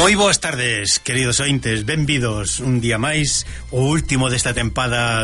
Moi boas tardes, queridos ointes, benvidos un día máis, o último desta tempada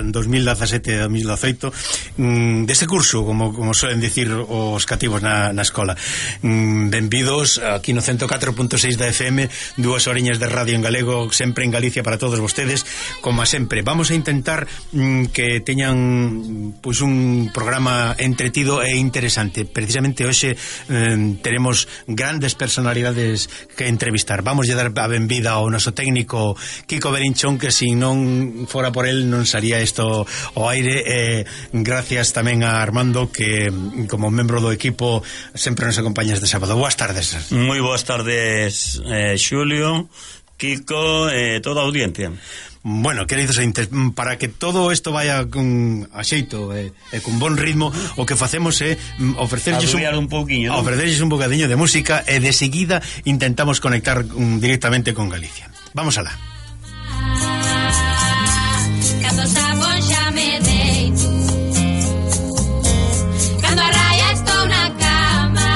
2017-2018 deste curso, como suelen dicir os cativos na escola. Benvidos aquí no 104.6 da FM, 2 horiñas de radio en galego, sempre en Galicia para todos vostedes, como sempre. Vamos a intentar que teñan pois un programa entretido e interesante. Precisamente hoxe teremos grandes personalidades que entrevistar. Vamos a dar a benvida ao noso técnico Kiko Belinchón, que se non fora por el non saría isto ao aire. Gracias tamén a Armando, que como membro do equipo sempre nos acompaña este sábado. Boas tardes. Moi boas tardes, Xulio, Kiko e toda a audiencia. Bueno, queridos entes, para que todo isto vaya con axeito e con bon ritmo, o que facemos é ofrecerlles un bocadiño de música, e de seguida intentamos conectar directamente con Galicia. Vamos alá. Cando sabón xa me deito, cando a raya estou na cama,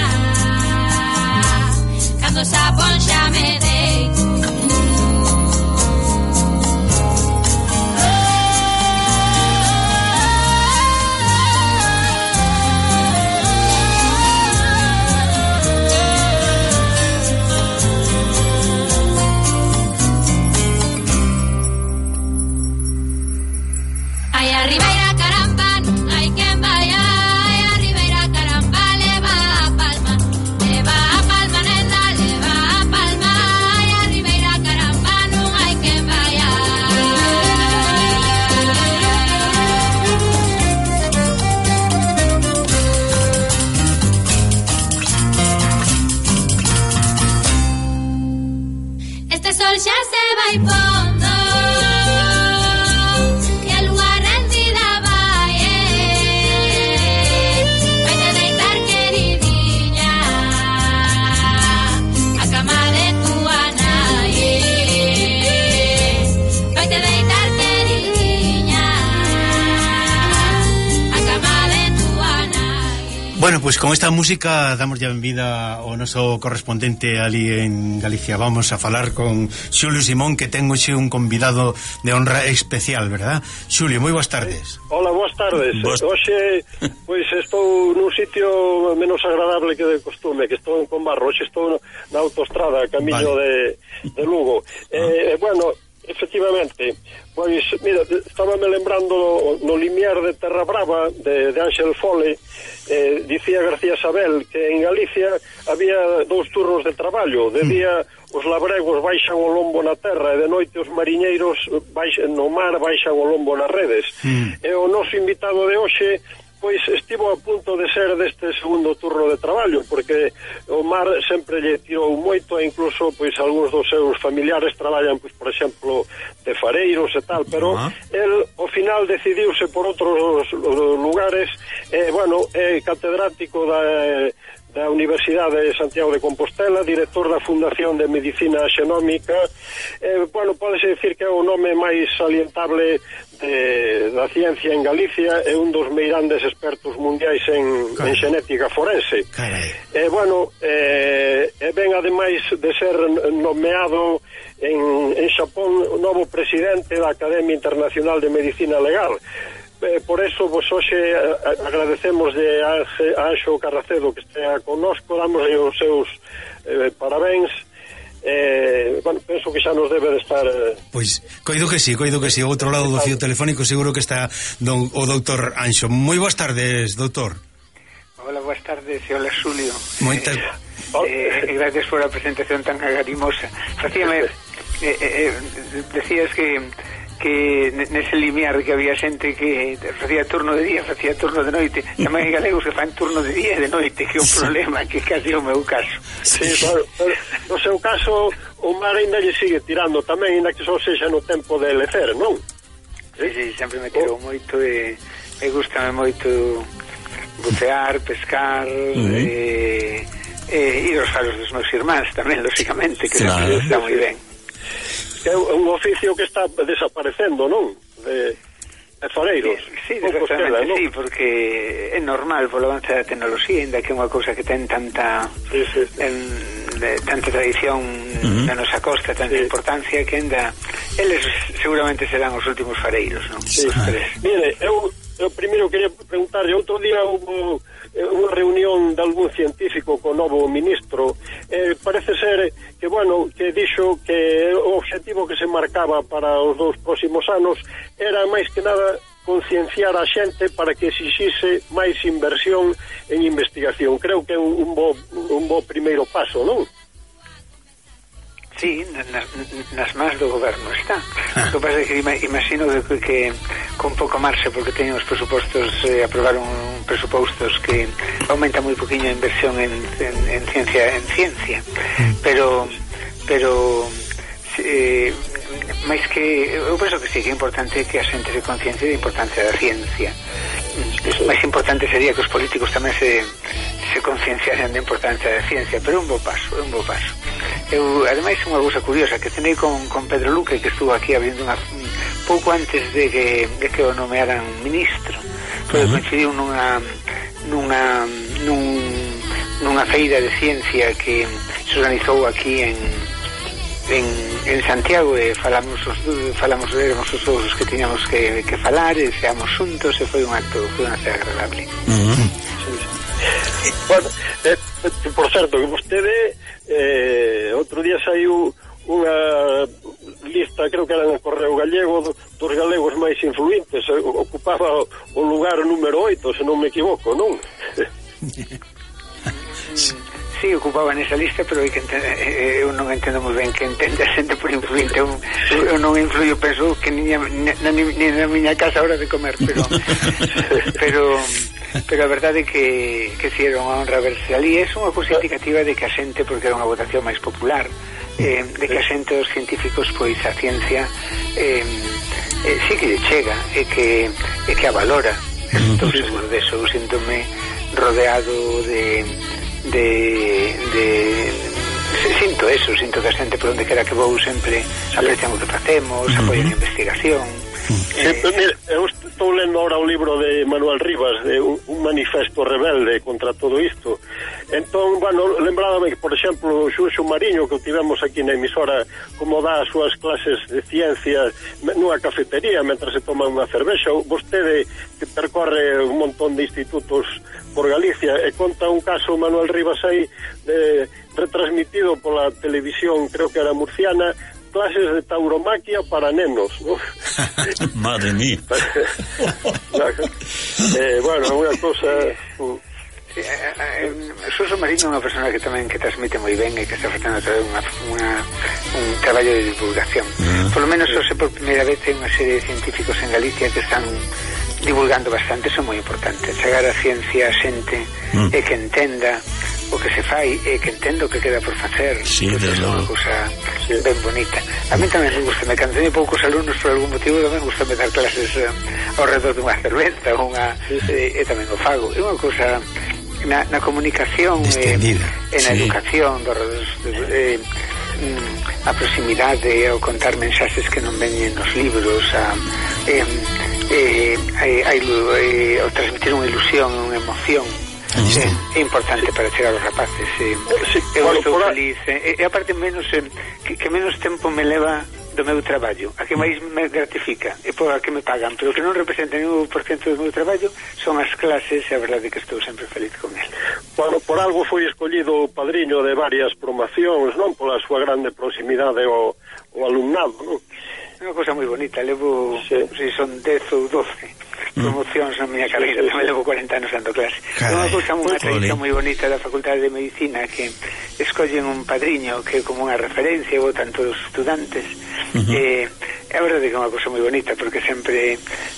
cando sabón xa me deito. Xa se vai pondo e a lúa rendida vai te deitar, queridinha, a cama de tua nai, vai te deitar, queridinha, a cama de tua nai. Bueno, pues con esta música damos ya benvida ao noso correspondente ali en Galicia. Vamos a falar con Xulio Simón, que ten hoxe un convidado de honra especial, verdad? Xulio, moi boas tardes. Hola, boas tardes. Hoxe, pois, estou nun sitio menos agradable que de costume, que estou en Combarro. Hoxe estou na autoestrada, camiño de Lugo. Bueno, efectivamente, pois, mira, estaba me lembrando no limiar de Terra Brava de Ángel Fole. Dicía García Sabel que en Galicia había 2 turnos de traballo. De día os labregos baixan o lombo na terra e de noite os mariñeiros no mar baixan o lombo nas redes. E o noso invitado de hoxe pois estivo a punto de ser deste segundo turno de traballo, porque o mar sempre lle tirou moito, e incluso pois algúns dos seus familiares traballan, pois, por exemplo, de fareiros e tal, pero el ao final decidiuse por outros lugares. Bueno, é catedrático da Universidade de Santiago de Compostela, director da Fundación de Medicina Xenómica. Bueno, pódese decir que é o nome máis salientable da ciencia en Galicia, é un dos meirandes expertos mundiais en xenética forense. Bueno, ben ademais de ser nomeado en Xapón novo presidente da Academia Internacional de Medicina Legal. Por eso, pues, hoxe agradecemos a Anxo Carracedo que estea connosco, damos os seus parabéns. Bueno, penso que xa nos debe de estar... Pois, coido que sí, ao outro lado do fío telefónico seguro que está o doutor Anxo. Moi boas tardes, doutor. Hola, boas tardes, e hola, Xulio. Moitas... Gracias por a presentación tan agarimosa. Facíame... decías que nese limiar que había xente que facía turno de día, facía turno de noite. Tamén hai galegos que fan turno de día e de noite, que é un problema, que casi é o meu caso. Sí, claro, no seu caso o mar ainda lle sigue tirando tamén, ainda que só sexa no tempo de lecer, non? Sí, sempre me tirou moito e gustame moito bucear, pescar, ir aos faros dos meus irmáns tamén, lógicamente, que está moi ben. É un oficio que está desaparecendo, non? De fareiros. Sí, desgraciadamente, ¿no? Sí, porque é normal polo avance da tecnoloxía, ainda que é unha cousa que ten tanta tanta tradición na nosa costa, tanta importancia, que ainda eles seguramente serán os últimos fareiros, non? Sí. Mire, eu primeiro quería preguntarle, outro día hubo unha reunión de algún científico co novo ministro, parece ser que, bueno, que dixo que o objetivo que se marcaba para os 2 próximos anos era máis que nada concienciar a xente para que exixise máis inversión en investigación. Creo que é un bo primeiro paso, non? Sí, nas más do goberno está. O que pasa é que imagino que con pouco marxe, porque teñen os presupostos, aprobaron presupostos que aumenta moi poquinho a inversión en ciencia, pero máis que eu penso que sí, que é importante que a xente se conciencie da importancia da ciencia. Máis importante sería que os políticos tamén se concienciasen da importancia da ciencia, pero é un bo paso. Eu, ademais, unha cousa curiosa que tenei con Pedro Luque, que estuvo aquí abrindo pouco antes de que o nomearan ministro, porque coincidiu nunha feira de ciencia que se organizou aquí en Santiago, e éramos os dous os que tiñamos que falar, e seamos xuntos, e foi un acto agradable. Bueno, por certo, que vostede outro día saiu unha lista, creo que era no Correo Gallego, dos galegos máis influentes, ocupaba o lugar número 8, se non me equivoco, non? Sí, ocupaba nesa lista, pero eu non entendo moi ben que entende a xente por influinte. Eu non influyo, penso que ni na miña casa a hora de comer, pero a verdade é que si era unha honra verse ali. É unha cousa indicativa de que a xente, porque era unha votación máis popular, de que a xente, os científicos, pois a ciencia sí que lle chega, e que a valora. Estou seguro deso. Eu síntome rodeado sinto que a xente por onde quera que vou sempre aprecian o que facemos, apoian a investigación. Mira, eu estou lendo ahora o libro de Manuel Rivas, de un manifesto rebelde contra todo isto. Entón, bueno, lembrábame que, por exemplo, Xurxo Mariño, que o tivemos aquí na emisora, como dá as súas clases de ciencia nunha cafetería mentre se toma unha cervexa. Vostede, que percorre un montón de institutos por Galicia, e conta un caso, Manuel Rivas, aí retransmitido pola televisión, creo que era murciana, clases de tauromaquia para nenos, ¿no? Madre mía. Bueno, unha cosa... Xurxo Mariño é unha persona que tamén que transmite moi ben, e que está facendo un traballo de divulgación. Por lo menos, por primeira vez, hai unha serie de científicos en Galicia que están divulgando bastante. Son moi importantes. Chegar a ciencia a xente e que entenda o que se fai, e que entendo que queda por facer. Sí, desde logo. É unha cousa ben bonita. A mí tamén me gusta, me cando teño poucos alumnos por algún motivo, tamén gusta me dar clases ao redor dunha cerveza, e tamén o fago. É unha cousa na comunicación e na educación, a proximidade, ao contar mensaxes que non veñen nos libros, ao transmitir unha ilusión, unha emoción. É importante para chegar aos rapaces. Eu estou feliz, e aparte menos que menos tempo me leva do meu traballo, a que máis me gratifica e por a que me pagan, pero que non representa ningún % do meu traballo son as clases, e a verdade é que estou sempre feliz con el. Bueno, por algo foi escollido padriño de varias promocións, non? Pola súa grande proximidade ao alumnado, non? É unha cosa moi bonita, levo, se son 10 ou 12 promocións na miña carreira, tamén levo 40 anos dando clase. É unha cousa, unha tradición moi bonita da Facultade de Medicina, que escollen un padriño que é como unha referencia, e votan todos os estudantes. É a verdade que é unha cousa moi bonita, porque sempre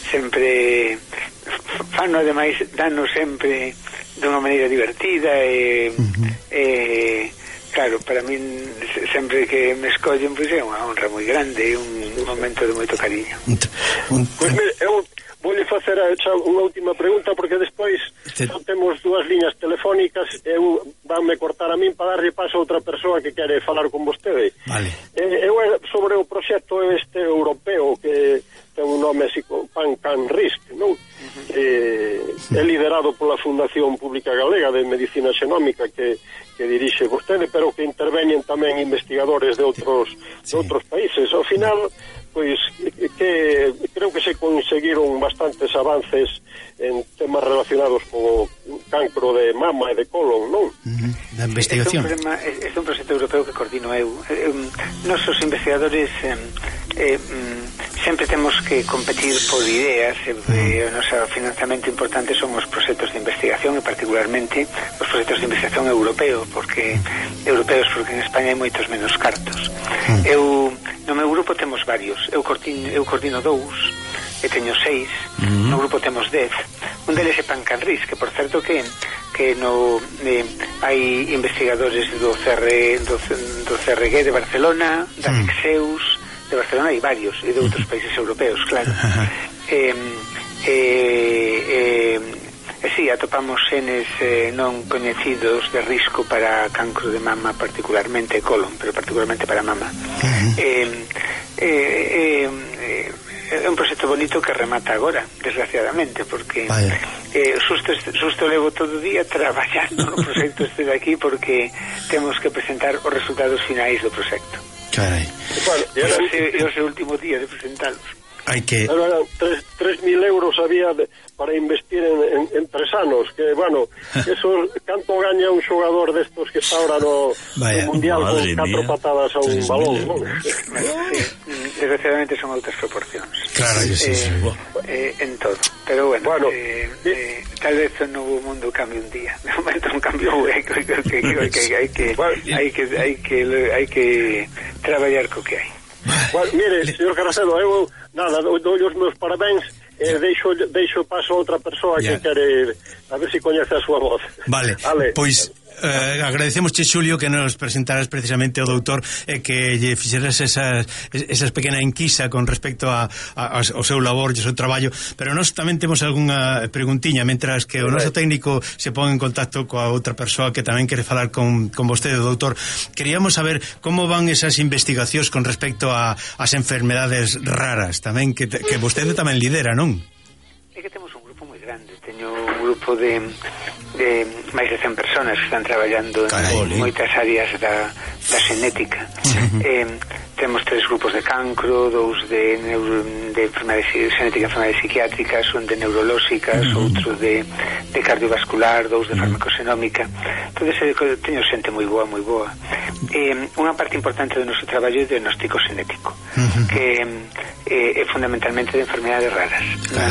fano, ademais, danos sempre dunha maneira divertida, e claro, para min sempre que me escollen, pois é unha honra moi grande, e un momento de moito cariño. Pois mire, eu voulle facer unha última pregunta, porque despois temos 2 liñas telefónicas, eu vanme cortar a min para darlle paso a outra persoa que quere falar con vostede. Vale. Eu sobre o proxecto europeo que ten un nome así, Pan Can Risk, non? é liderado pola Fundación Pública Galega de Medicina Xenómica que dirixe vostede, pero que interveñen tamén investigadores de outros países. Ao final, pois, que creo que se conseguiron bastantes avances en temas relacionados co cancro de mama e de colon, non? Da investigación. É un proxecto europeo que coordino eu. Nosos investigadores sempre temos que competir por ideas. O noso financiamento importante son os proxectos de investigación, e particularmente os proxectos de investigación europeos, porque en España hai moitos menos cartos. No meu grupo temos varios. Eu coordino 2 e teño 6. No grupo temos 10. Un deles é Pancanris, que por certo que hai investigadores do CRG de Barcelona, da Nexeus de Barcelona, hai varios, e de outros países europeos, claro. Si, atopamos xenes non coñecidos de risco para cancro de mama, particularmente colon, pero particularmente para mama. É un proxecto bonito que remata agora, desgraciadamente, porque susto levo todo o día traballando no proxecto este de aquí, porque temos que presentar os resultados finais do proxecto. Carai. Bueno, é o seu último día de presentarlos. Hai que... 3.000 euros había para investir en 3 anos, que, bueno, eso, canto gaña un xogador destos que está ahora no Mundial con 4 patadas a un balón, non? Desgraciadamente son outras proporcións. Claro que sí. En todo. Pero bueno, tal vez o novo mundo cambie un día. De momento non cambiou, hai que traballar co que hai. Bueno, mire, señor Carracedo, eu dou os meus parabéns e deixo paso a outra persoa que quere a ver se coñece a súa voz. Vale. Pois agradecemos, Xulio, que nos presentaras precisamente o doutor e que lle fixeras esas pequena enquisa con respecto ao seu labor e ao seu traballo, pero nós tamén temos algunha preguntiña mentras que o noso técnico se pon en contacto coa outra persoa que tamén quere falar con vostede, doutor. Queríamos saber como van esas investigacións con respecto ás enfermedades raras tamén, que vostede tamén lidera, non? É que temos un grupo moi grande. Teño un grupo de máis de 100 personas que están traballando en moitas áreas da xenética. Temos 3 grupos de cancro, 2 de enfermedades xenética, enfermedades psiquiátricas, un de neurolóxicas, outro de cardiovascular, 2 de farmacoxenómica. Entonces teño xente moi boa. Unha parte importante do noso traballo é o diagnóstico xenético, que é fundamentalmente de enfermedades raras.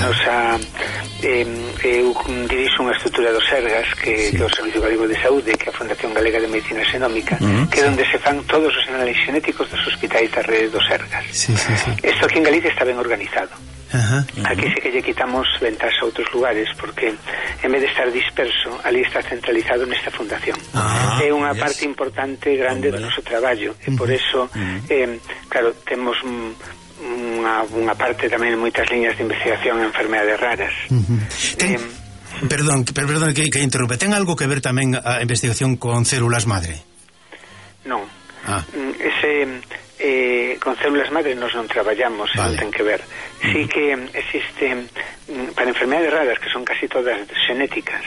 Eu dirixo unha estrutura do Sergas, que é o Servicio Galego de Saúde, que é a Fundación Galega de Medicina Xenómica, que é onde se fan todos os análisis xenéticos dos hospitais da rede do Sergas. Isto aquí en Galicia está ben organizado. Aquí sí que lle quitamos ventas a outros lugares, porque en vez de estar disperso, ali está centralizado nesta fundación. É unha parte importante, grande do noso traballo, e por eso claro, temos unha parte tamén en moitas liñas de investigación en enfermedades raras. Perdón que interrumpe. Ten algo que ver tamén a investigación con células madre? Non. Con células madre nos non traballamos, non ten que ver. Sí que existe para enfermedades raras, que son casi todas xenéticas.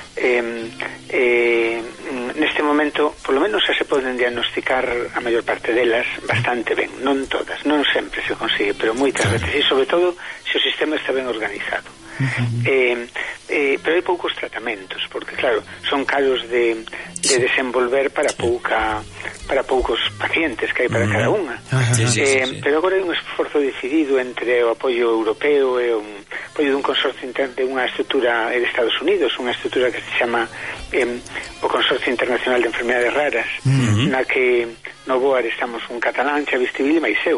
Neste momento, polo menos xa se poden diagnosticar a maior parte delas bastante ben, non todas, non sempre se consigue, pero moitas veces, e sobre todo se o sistema está ben organizado. Pero hai poucos tratamentos, porque claro, son caros de desenvolver para poucos pacientes que hai para cada unha. Pero agora hai un esforzo decidido entre o apoio europeo e o apoio dun consorcio de unha estrutura de Estados Unidos, unha estrutura que se chama o Consorcio Internacional de Enfermedades Raras, na que no BOAR estamos un catalán, Xavi Estivill, e máis eu.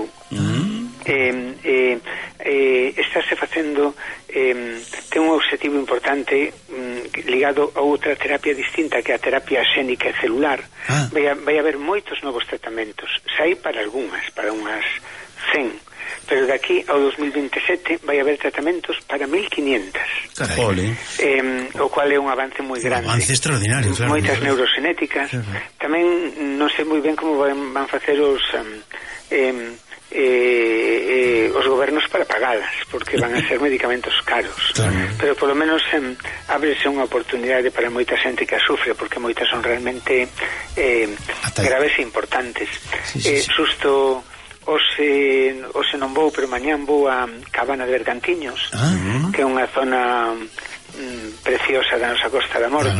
Estáse facendo ten un objetivo importante ligado a outra terapia distinta, que é a terapia xénica e celular. Vai haber moitos novos tratamentos, xa hai para unhas 100, pero de aquí ao 2027 vai haber tratamentos para 1500, o cual é un avance moi grande, un avance extraordinario, claro. Moitas neuroxenéticas. Tamén non sei moi ben como van facer os os gobernos para pagalas, porque van a ser medicamentos caros. Claro. Pero polo menos ábrese unha oportunidade para moita xente que a sufre, porque moitas son realmente graves e importantes. Susto Ose non vou, pero mañán vou a Cabana de Bergantiños, que é unha zona preciosa da nosa Costa da Morte,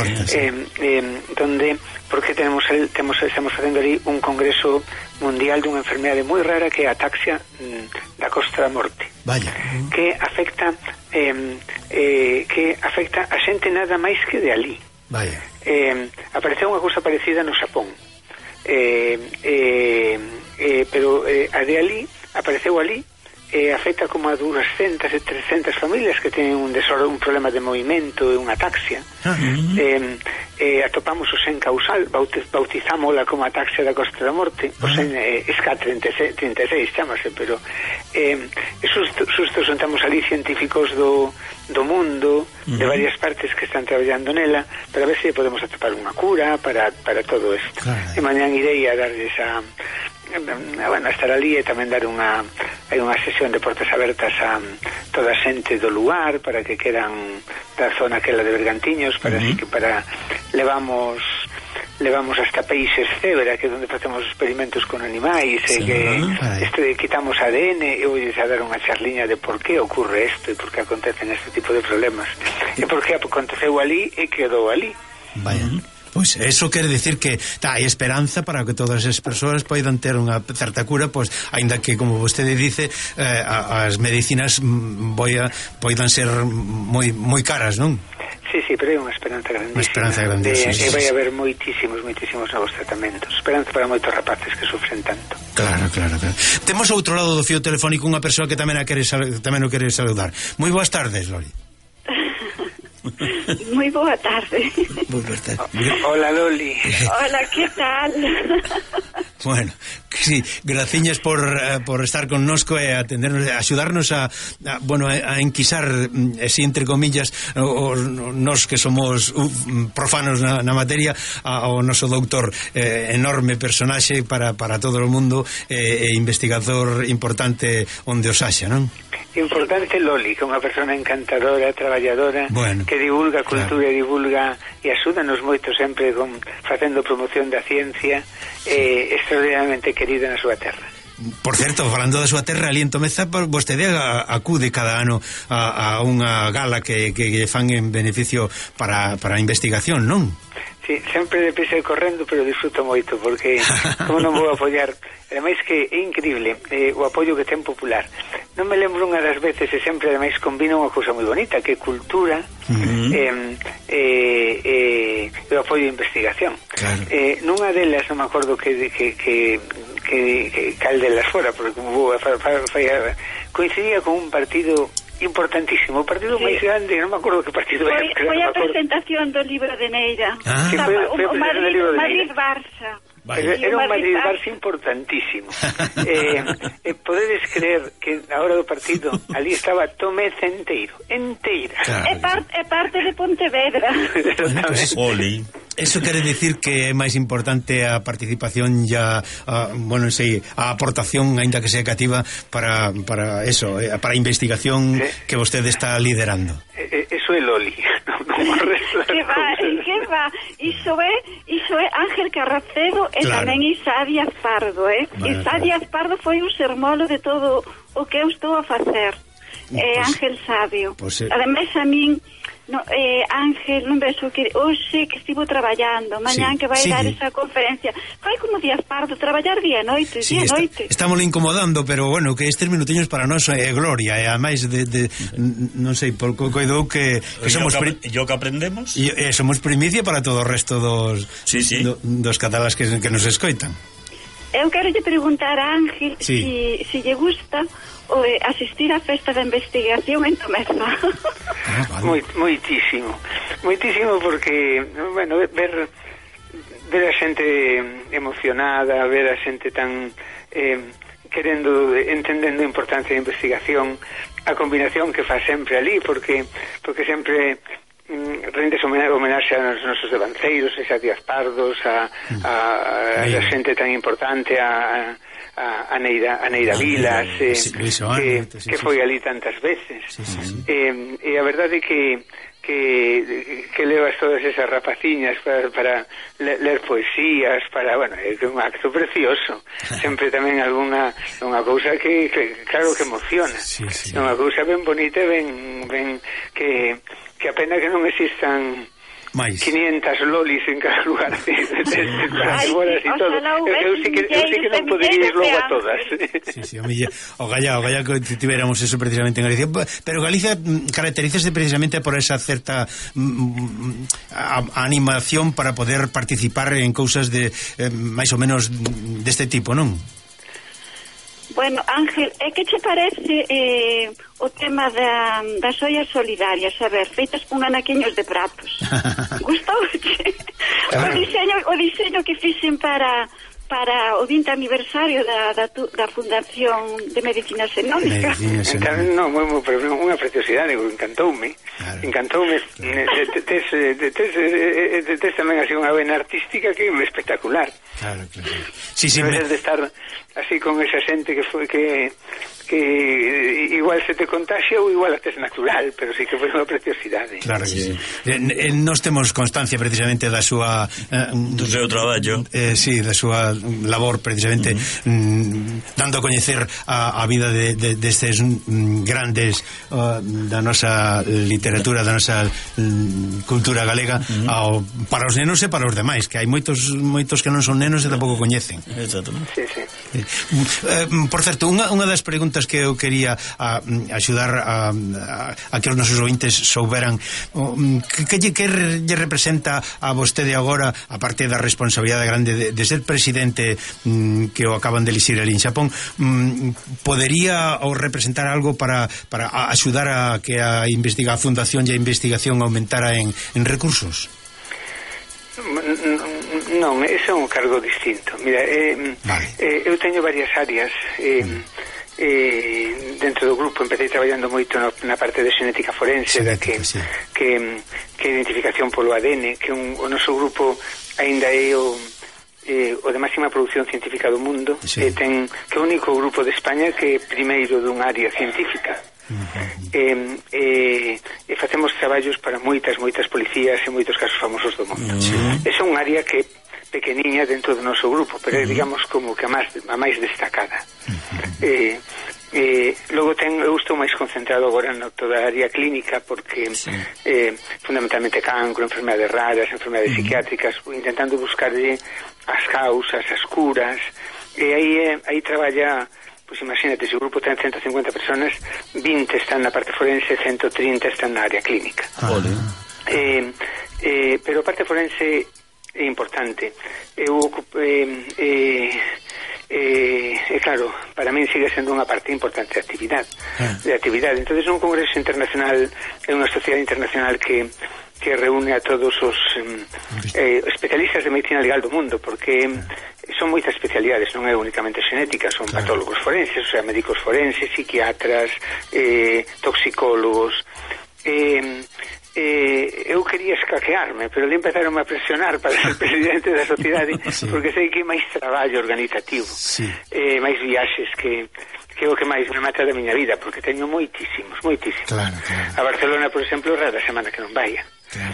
donde porque estamos facendo ali un congreso mundial dunha enfermedade moi rara que é a ataxia da Costa da Morte. Vaya. Que afecta a xente nada máis que de ali. Vaya. Apareceu unha cousa parecida no Xapón, pero a de ali apareceu ali, afecta como a 200 e 300 familias que teñen un problema de movimento e unha ataxia. Atopamos o sen causal, bautizámola como ataxia da Costa da Morte, o sen SK36 chámase, pero susto juntamos ali científicos do mundo, de varias partes que están traballando nela, para ver se podemos atopar unha cura para todo isto. E mañán irei a darles a estar ali e tamén dar unha sesión de portas abertas a toda a xente do lugar para que quedan da zona aquela de Bergantiños, para levamos hasta peixes cebra, que é onde facemos experimentos con animais, e quitamos ADN, e vou a dar unha charliña de por que ocorre isto e por que acontecen este tipo de problemas e por que aconteceu ali e quedou ali. Vaya. Pois eso quere decir que hai esperanza para que todas as persoas poidan ter unha certa cura, pois aínda que, como vostede dice, as medicinas poidan ser moi caras, non? Sí, pero é unha esperanza grandísima. Unha esperanza grandísima. E vai haber moitísimos novos tratamentos. Esperanza para moitos rapaces que sufren tanto. Claro. Temos ao outro lado do fío telefónico unha persoa que tamén o quere saludar. Moi boas tardes, Loli. Moi boa tarde. Hola, Loli. Hola, que tal? Bueno, sí, graciñas por estar connosco e atendernos, axudarnos a enquisar, así entre comillas, nos que somos profanos na materia, ao noso doutor, enorme personaxe para todo o mundo, investigador importante onde os haxa, non? Importante Loli, que é unha persona encantadora, traballadora, que divulga cultura e divulga e axúdanos moito sempre facendo promoción da ciencia, extraordinariamente querida na súa terra. Por certo, falando da súa terra, ali en Tomeza, vostede acude cada ano a unha gala que fan en beneficio para a investigación, non? Sí, sempre de pisa e correndo, pero disfruto moito, porque como non vou apoiar, ademais que é increíble o apoio que ten popular. Non me lembro unha das veces, e sempre ademais combina unha cousa moi bonita, que é cultura e o apoio de investigación. Nunha delas, non me acordo que cal delas fora, porque como vou coincidía con un partido importantísimo, o partido máis grande, non me acordo que partido era. Foi a presentación do libro de Neira. Madrid-Barça. Era un Madrid-Barça importantísimo. Podedes creer que na hora do partido ali estaba Tomeza inteira. É parte de Pontevedra. Oli. Eso quere decir que é máis importante a participación e a aportación, aínda que sea cativa, para a investigación que vostede está liderando. Eso é Loli. Que va. Iso é Ángel Carracedo e tamén Isa Díaz Pardo, Isa Díaz Pardo foi un sermolo de todo o que eu estou a facer. Ángel Sabio. Ademais a min Ángel, non vexo que hoxe que estivo traballando, mañán que vai dar esa conferencia. Fai como Díaz Pardo, traballar día e noite, Estamos incomodando, pero bueno, que estes minutiños para nós é gloria, e ademais de non sei, por coidou que somos yo que aprendemos. E somos primicia para todo o resto dos catalás que nos escoitan. Eu quero lle preguntar a Ángel si lle gusta asistir á festa de investigación en Tomeza. Moitísimo porque, bueno, ver a xente emocionada, ver a xente tan entendendo a importancia da investigación, a combinación que fa sempre ali, porque sempre rendes homenaxe aos nosos devanceiros, a Díaz Pardos, a xente tan importante, a a Neira Vilas, que foi ali tantas veces. E a verdade é que levas todas esas rapaciñas para ler poesías, bueno, é un acto precioso. Sempre tamén unha cousa que claro que emociona. Unha cousa ben bonita, ben que a pena que non existan mais 500 lolis en cada lugar para que volas e todo. Eu sí que non podería ir logo a todas. O galla que tiveramos eso precisamente en Galicia, pero Galicia caracterízase precisamente por esa certa animación para poder participar en cousas de máis ou menos deste tipo, non? Bueno, Ángel, que che parece o tema das ollas solidarias, a ver, feitas con anaquiños de pratos? Gustouche? O diseño que fixen para o 20 aniversario da Fundación de Medicina Xenómica. Non, pero unha preciosidade, encantoume. Tes tamén así unha vena artística que é espectacular. Claro. Sí, de estar así con esa xente que igual se te contagia ou igual até es natural, pero sí que foi unha preciosidade. Claro que sí. Nós temos constancia precisamente da súa do seu traballo. Sí, da súa labor precisamente dando a coñecer a vida destes grandes da nosa literatura, da nosa cultura galega para os nenos e para os demais, que hai moitos que non son nenos e tampouco coñecen. Exactamente. Sí. Por certo, unha das preguntas que eu quería axudar a que os nosos ouvintes souberan que lle representa a vostede agora, a parte da responsabilidade grande de ser presidente que o acaban de elixir ali en Xapón, podería ou representar algo para axudar a que a fundación e a investigación aumentara en recursos? Non, ese é un cargo distinto. Mira, eu teño varias áreas dentro do grupo. Empecé traballando moito na parte de xenética forense, que identificación polo ADN, que o noso grupo aínda é o de máxima produción científica do mundo, que é o único grupo de España que é primeiro dun área científica. Facemos traballos para moitas policías e moitos casos famosos do mundo. Esa é un área que pequeniña dentro do noso grupo, pero é, digamos, como que a máis destacada. Logo eu estou máis concentrado agora na toda a área clínica, porque fundamentalmente cancro, enfermedades raras, enfermedades psiquiátricas, intentando buscarlle as causas, as curas, e aí traballa. Pois imagínate, se o grupo ten 150 personas, 20 están na parte forense, 130 están na área clínica. Pero a parte forense é importante. Claro, para min sigue sendo unha parte importante de actividade. Entonces, un congreso internacional é unha sociedade internacional que reúne a todos os especialistas de medicina legal do mundo, porque son moitas especialidades, non é únicamente xenética, son patólogos forenses, o sea, médicos forenses, psiquiatras, toxicólogos. Eu quería escaquearme, pero ali empezaron a presionar para ser presidente da sociedade, porque sei que é máis traballo organizativo, máis viaxes, que é o que máis me mata da miña vida, porque teño moitísimos. Claro. A Barcelona, por exemplo, rara semana que non vaya.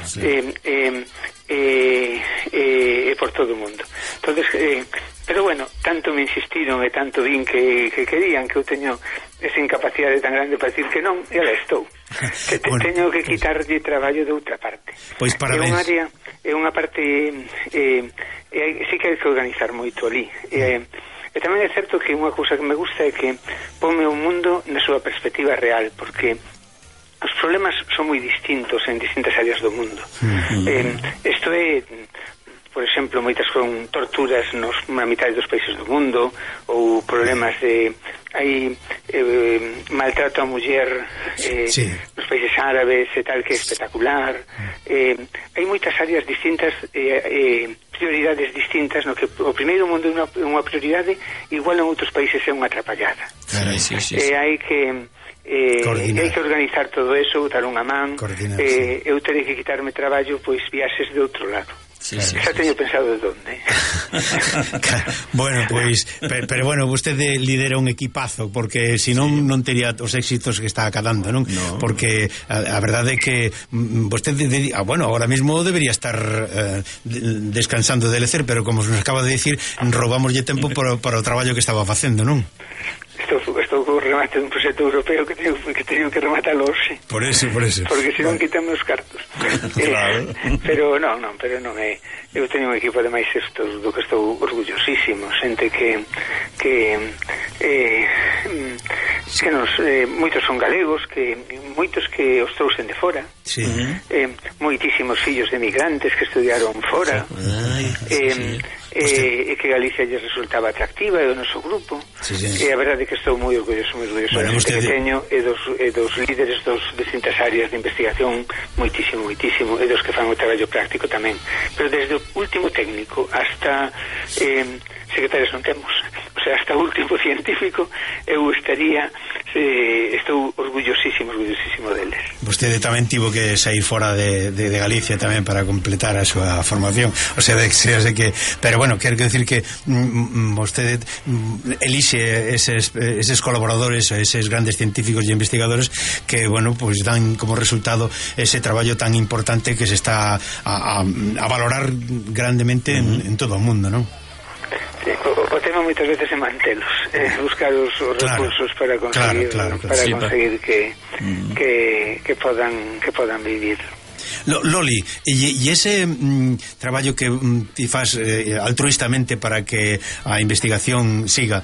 Por todo o mundo. Entonces, pero bueno, tanto me insistiron e tanto din que querían, que eu teño esa incapacidade tan grande para decir que non, e ala estou. Teño que quitarlle traballo de outra parte. Pois parabéns. É unha parte sí que hai que organizar moito ali. E tamén é certo que unha cousa que me gusta é que pome o mundo na súa perspectiva real, porque os problemas son moi distintos en distintas áreas do mundo. Isto é, por exemplo, moitas con torturas na mitad dos países do mundo, ou problemas de maltrato a muller nos países árabes e tal, que é espectacular. Hai moitas áreas distintas, prioridades distintas, no que o primeiro mundo é unha prioridade, igual en outros países é unha atrapallada. Hai que hai que organizar todo eso, dar unha man. Eu terei que quitarme traballo, pois viaxes de outro lado. Xa teño pensado de onde. Bueno, pois pero bueno, vostede lidera un equipazo, porque senón non tería os éxitos que está acadando, non? Porque a verdade é que vostede bueno, ahora mesmo debería estar descansando de lecer, pero como nos acaba de decir, roubamoslle tempo para o traballo que estaba facendo, non? Estou co remate dun proxecto europeo que teño que rematalo hoxe. Por eso. Porque senón quitame os cartos. Claro. Pero non é. Eu teño un equipo ademais do que estou orgullosísimo, xente que moitos son galegos, que moitos que os trouxen de fora. Sí. Moitísimos fillos de migrantes que estudiaron fora. E que Galicia lle resultaba atractiva, e o noso grupo. E a verdade é que estou moi orgulloso da xente que teño, e dos líderes dos distintas áreas de investigación, moitísimo, e dos que fan o traballo práctico tamén. Pero desde o último técnico hasta secretarios non temos, o sea, hasta o último científico, eu estou orgullosísimo deles. Vostede tamén tivo que sair fora de Galicia tamén para completar a súa formación, o sea, que pero bueno, quero decir que vostede elixe eses colaboradores, eses grandes científicos e investigadores que, bueno, pues dan como resultado ese traballo tan importante que se está a valorar grandemente en todo o mundo, non? Sí, o tema moitas veces é mantelos, buscar os recursos para conseguir conseguir que podan vivir. Loli, e ese traballo que ti faz altruistamente para que a investigación siga,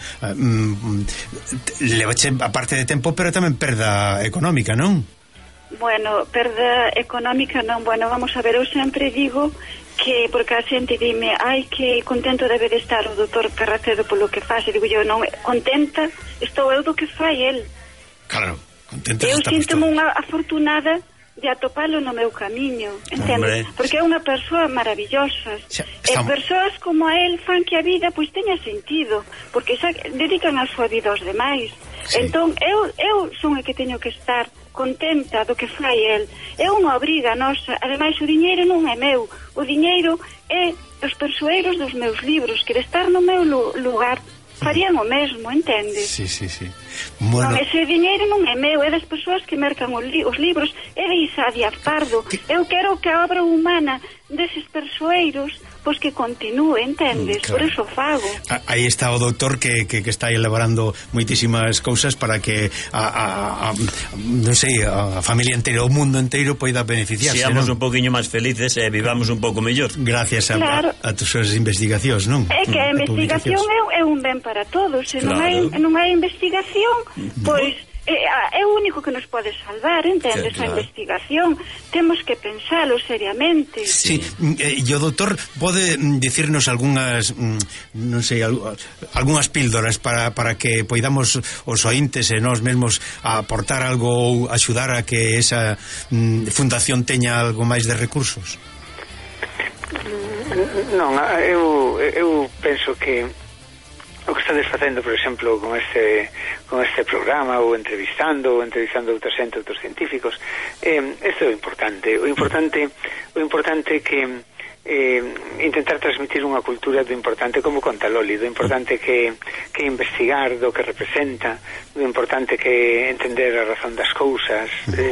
levache a parte de tempo, pero tamén perda económica, non? Bueno, perda económica non, bueno, vamos a ver, eu sempre digo que, porque a xente dime, ai, que contento debe de estar o doutor Carracedo polo que faz, e digo eu, non, contenta estou eu do que fai el. Claro, contenta eu estamos sinto-me todos. unha afortunada de atopalo no meu camiño, entende? Porque é unha persoa maravillosa, e persoas como a él fan que a vida pois teña sentido, porque xa dedican a súa vida aos demais. Entón, eu son a que teño que estar contenta do que fai el. É unha obriga nosa. Ademais, o diñeiro non é meu. O diñeiro é os persoeiros dos meus libros, que de estar no meu lugar farían o mesmo, entendes? Sí. Bueno. Non, ese diñeiro non é meu, é das persoas que mercan os libros, é de Isadia Pardo. Eu quero que a obra humana deses persoeiros pois que continúe, entendes? Claro. Por eso fago. Aí está o doutor que está elaborando moitísimas cousas para que non sei, a familia inteira, o mundo inteiro poida beneficiarse. Seamos un poquinho máis felices e vivamos un pouco mellor. Gracias a tus súas investigacións, non? É que a investigación é un ben para todos. Se non hai investigación, pois é o único que nos pode salvar, entendes? A investigación temos que pensalo seriamente. Sí, e o doutor pode dicirnos algunhas non sei, algunhas píldoras para que poidamos os ointes e nós mesmos aportar algo ou axudar a que esa fundación teña algo máis de recursos? Non, eu penso que o que estades facendo, por exemplo, con este programa, ou entrevistando outra xente, outros científicos, isto é o importante. O importante que intentar transmitir unha cultura do importante, como conta Loli, do importante que investigar, do que representa, do importante que entender a razón das cousas.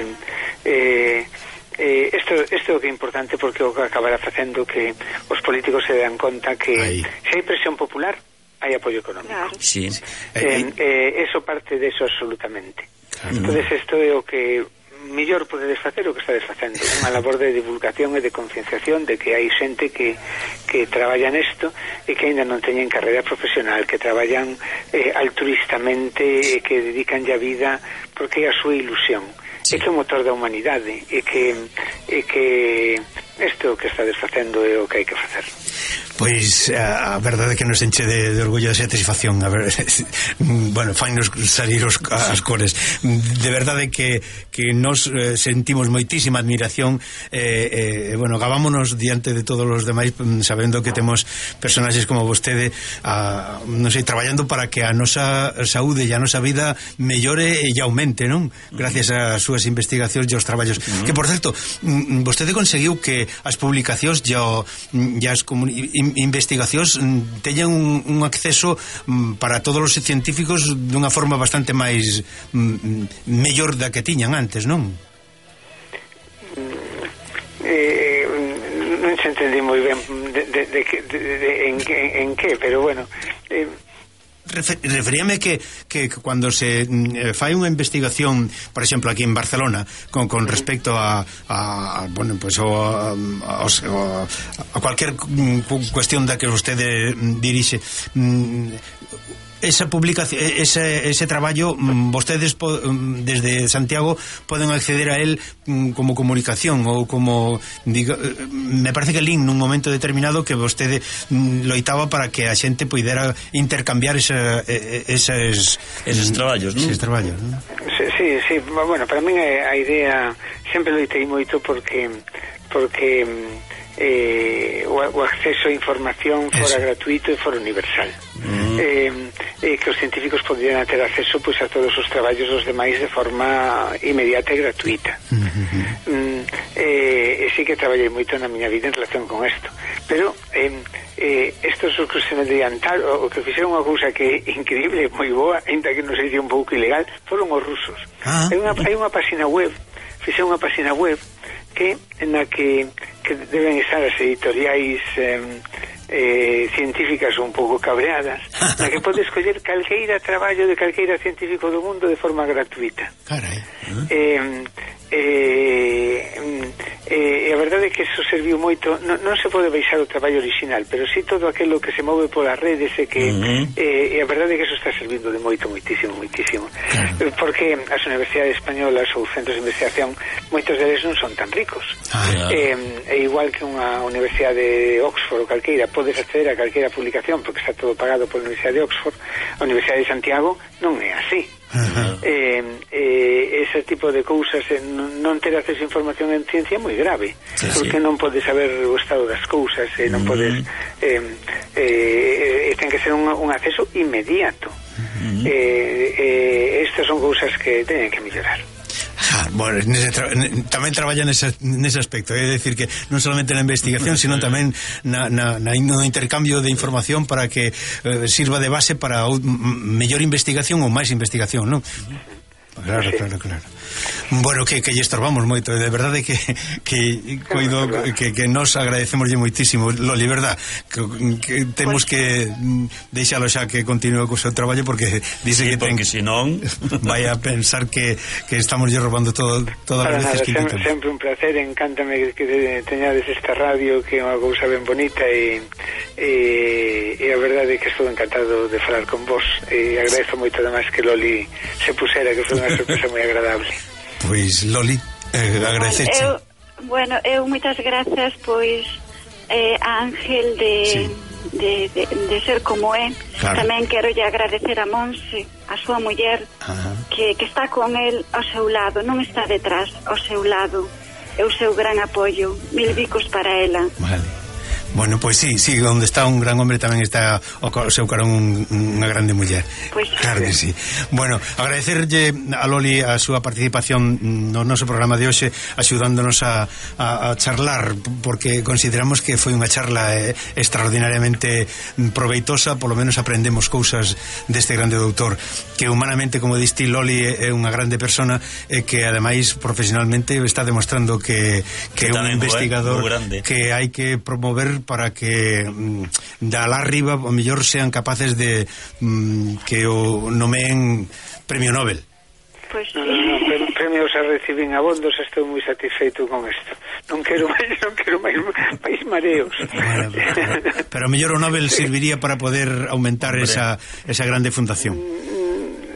Isto é o que é importante, porque o que acabará facendo que os políticos se dan conta que se hai presión popular, hai apoio económico. Claro. Sí. Eso parte de eso absolutamente. Entonces isto é o que mellor podedes facer, o que estades facendo, unha labor de divulgación e de concienciación de que hai xente que traballa nesto e que ainda non teñen carreira profesional, que traballan altruistamente e que dedican a vida porque é a súa ilusión. É que é o motor da humanidade, e que isto que estades facendo é o que hai que facer. Pois a verdade é que nos enche de orgullo e de satisfacción. A ver, bueno, fainos salir as cores. De verdade que nos sentimos moitísima admiración, bueno, gavámonos diante de todos os demais, sabendo que temos personaxes como vostede, non sei, traballando para que a nosa saúde e a nosa vida mellore e aumente, non? Gracias ás súas investigacións e aos traballos. Que, por certo, vostede conseguiu que as publicacións e as investigacións teñan un acceso para todos os científicos dunha forma bastante máis mellor da que tiñan antes, non? Non se entendí moi ben en que, pero bueno, referíame que cuando se fai unha investigación, por exemplo, aquí en Barcelona con respecto a bueno, pues a cualquier cuestión da que vostede dirixe, esa publicación, ese traballo, vostedes desde Santiago poden acceder a él como comunicación ou como, me parece que lin nun momento determinado que vostede loitaba para que a xente poidera intercambiar eses traballos, non? Eses traballos, non? Sí, bueno, para min a idea sempre loitei moito porque o acceso a información fora gratuito e fora universal, que os científicos podrían ter acceso pois a todos os traballos dos demais de forma inmediata e gratuita. Sí que traballei moito na miña vida en relación con isto, pero estos os que se me adiantar, o que fixeron unha cousa que é increíble, moi boa, ainda que non sei se un pouco ilegal, foron os rusos. Hai unha página web, fixeron unha página web na que deben estar as editoriais científicas un pouco cabreadas, na que podes escoller calqueira traballo de calqueira científico do mundo de forma gratuita. Carai. A verdade é que eso serviu moito. Non se pode baixar o traballo original, pero sí todo aquilo que se move polas redes, e que a verdade é que eso está servindo de moitísimo. Porque as universidades españolas ou centros de investigación, moitos deles non son tan ricos. É igual que unha universidade de Oxford ou calqueira, podes acceder a calqueira publicación porque está todo pagado pola Universidade de Oxford. A Universidade de Santiago non é así. Ese tipo de cousas, non ter acceso a información en ciencia é moi grave, porque non podes saber o estado das cousas, non podes ten que ser un acceso inmediato. Estas son cousas que teñen que mellorar. Bueno, tamén traballa nese aspecto, é dicir que non solamente na investigación, sino tamén no intercambio de información para que sirva de base para mellor investigación ou máis investigación, non? Claro. Bueno, que lle estorbamos moito, de verdade que coido que nos agradecemoslle moitísimo, Loli, verdad, que temos que deixalo xa que continue co seu traballo, porque dice que ten, porque senón vai a pensar que estamos lle robando todas as veces que intentamos. Sempre un placer, encántame que teñades esta radio, que é unha cousa ben bonita, e a verdade é que estou encantado de falar con vos, e agradezo moito además que Loli se pusera, que foi unha sorpresa moi agradable. Pois, Loli, agradecerche. Bueno, eu moitas grazas, pois, a Ángel de ser como é. Claro. Tamén quero lle agradecer a Monse, a súa muller, que está con el ao seu lado, non está detrás, ao seu lado. É o seu gran apoio. Mil bicos para ela. Vale. Bueno, pois sí, onde está un gran hombre tamén está o seu carón unha grande muller. Pois claro que sí. Bueno, agradecerlle a Loli a súa participación no noso programa de hoxe, axudándonos a charlar, porque consideramos que foi unha charla extraordinariamente proveitosa. Polo menos aprendemos cousas deste grande doutor, que humanamente, como diste, Loli é unha grande persona, e que ademais profesionalmente está demostrando que é un investigador que hai que promover para que de alá arriba o mellor sean capaces de que o nomeen premio Nobel. Pues sí. Premios a recibir abondos, estou moi satisfeito con isto. Non quero máis mareos. Bueno, pero mellor o Nobel serviría para poder aumentar esa grande fundación. Non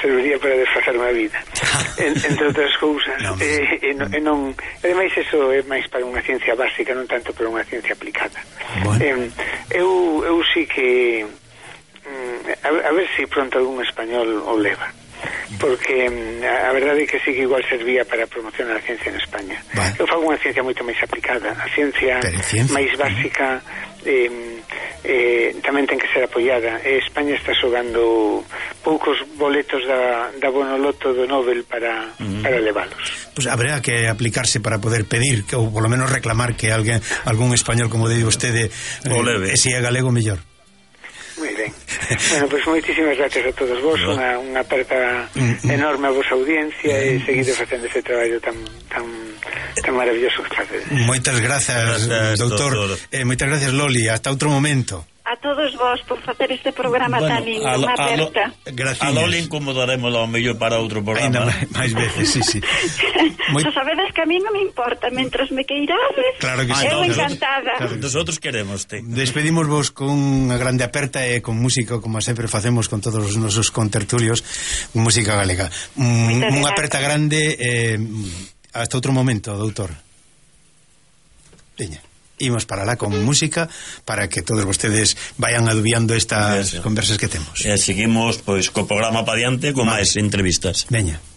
serviría para desfasarme a vida, entre outras cousas. Ademais, eso é máis para unha ciencia básica, non tanto para unha ciencia aplicada. Bueno. Eu sí que a ver se pronto algún español o leva, porque a verdade é que sí que igual servía para promocionar a ciencia en España. Eu fago unha ciencia moito máis aplicada, a ciencia máis básica tamén ten que ser apoiada. España está xogando poucos boletos da Bonoloto do Nobel para leválos. Pues habrá que aplicarse para poder pedir, ou por lo menos reclamar que algún español, como digo vostede, se é galego mellor. Moi ben. Bueno, pois moitísimas gracias a todos vos, unha aperta enorme a vosa audiencia e seguide facendo ese traballo tan maravilloso que facedes. Moitas grazas, doutor. Moitas grazas, Loli, hasta outro momento. A todos vos por facer este programa tan lindo, unha aperta. A Loli incomodaremos ao mellor para outro programa. Máis veces, sí. Xa sabedes que a mí non me importa, mentras me queirades, claro que sí. Eu encantada. Nosotros queremos te. Despedimos vos con unha grande aperta e con música, como sempre facemos con todos os nosos contertulios, música galega. Unha aperta grande, hasta outro momento, doutor. Veña. Imos para lá con música para que todos vostedes vayan adubiando estas conversas que temos. Seguimos pois co programa pa diante con máis entrevistas. Veña.